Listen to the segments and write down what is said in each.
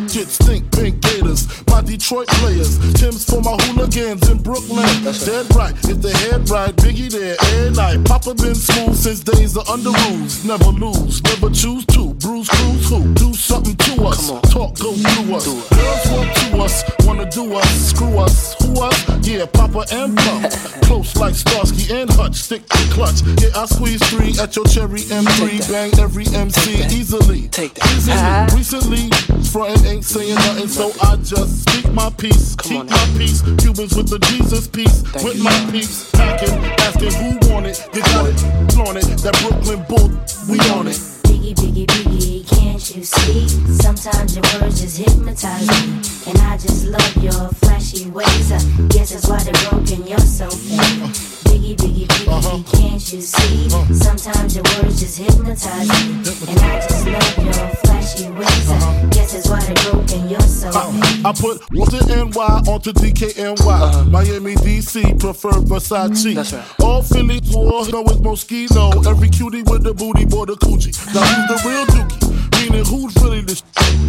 Get stink pink gators, my Detroit players. Tim's for my hooligans in Brooklyn. Dead right, if the head right, Biggie there every night. Papa been smooth since days of under rules. Never lose, never choose to. Bruise, cruise, who? Do something to us. Talk, go through us. Girls want to us, wanna do us. Screw us, who us? Yeah, Papa and Pump. Close like Starsky and Hutch, stick to clutch. Yeah, I squeeze 3 at your cherry M3. Bang every MC easily. Easily. Recently, frontin' ain't saying nothing, so I just speak my peace. Keep my peace. Cubans with the Jesus peace. With my peace. Packing, asking who want it. You got it, flaunt it. That Brooklyn bull, we on it. Biggie, Biggie, Biggie, can't you see? Sometimes your words just hypnotize me. And I just love your flashy ways. I guess that's why they're broken, you're so fake. Biggie, Biggie, Biggie, can't you see? Sometimes your words just hypnotize me. And I just love your flashy ways. I guess that's why they're broken, you're so fake. I put the NY onto DKNY. Miami, DC, prefer Versace. That's right. All Philly, war, know it's Moschino. Every cutie with the booty, boy, the coochie. Now who's the real dookie? Meaning who's really the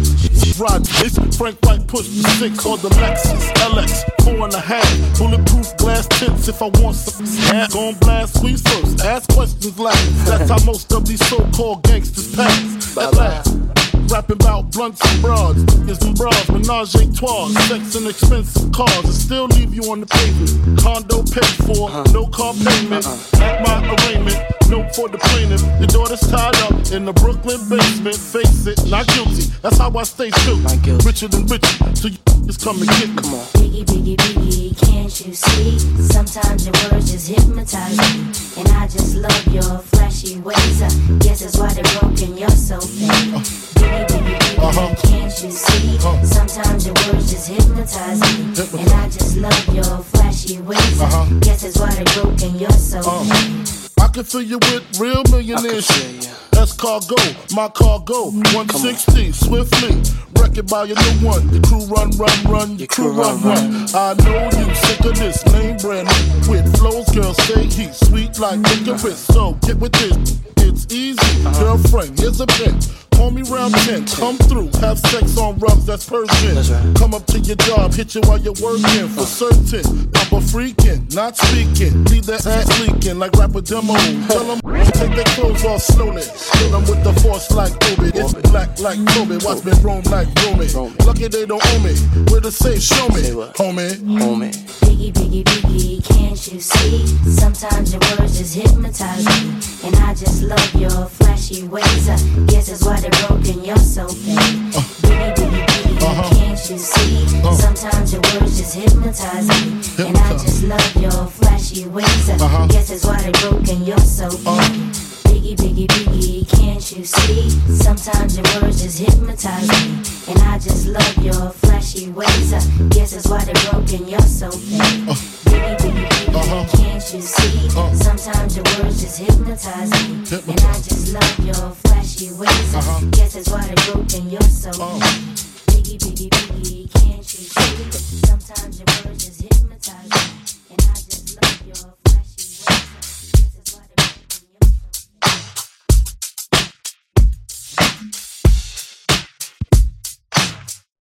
Rod, this Frank White push the 6 or the Lexus LX 4.5. Bulletproof glass tips if I want some. Gon' blast squeeze first, ask questions last. That's how most of these so-called gangsters pass. At last. Rapping about blunts and broads, niggas and bras, menage a trois, sex and expensive cars, and still leave you on the pavement. Condo paid for, no car payment. At my arraignment, note for the plaintiff. Your daughter's tied up in the Brooklyn basement. Face it, not guilty. That's how I stay true. Richer than richer, so you just come and get me. Come on. Biggie, Biggie, Biggie, can't you see? Sometimes your words just hypnotize me. And I just love your flashy ways. I guess that's why they're broken, you're so fake. Biggie, Biggie, Biggie, can't you see? Sometimes your words just hypnotize me. And I just love your flashy ways. I guess that's why they're broken, you're so fake. I can fill you with real millionaire shit. That's cargo, my cargo, 160, swiftly. Wreck it by your new one. Your crew run, your crew run. I know you sick of this name brand with flows, girl, stay heat, sweet like licorice. So get with this, it's easy. Girlfriend, here's a pin. Call me round 10, come through, have sex on rubs, that's Persian. Right. Come up to your job, hit you while you're working, for certain. I'm a freaking, not speaking. Leave that ass leaking like rapper demo. Tell them take their clothes off slowly. Kill them with the force like Obi. It's black like Kobe, watch me roam like Romy. Lucky they don't owe me, where to say show me, homie. Biggie, Biggie, Biggie, can't you see? Sometimes your words just hypnotize me. And I just love your flashy ways. I guess that's why they're broken, you're so fake. Biggie, Biggie, Biggie, can't you see? Sometimes your words just hypnotize me. And I just love your flashy ways. I guess that's why they're broken, you're so fake. Biggie, Biggie, Biggie, can't you see? Sometimes your words just hypnotize me. And I just love your flashy ways. I guess that's why they're broken, you're so fake. Biggie, Biggie, Biggie, can't you see? Sometimes your words just hypnotize me. And I just love your flashy ways. I guess that's why they're broken, you're so fake.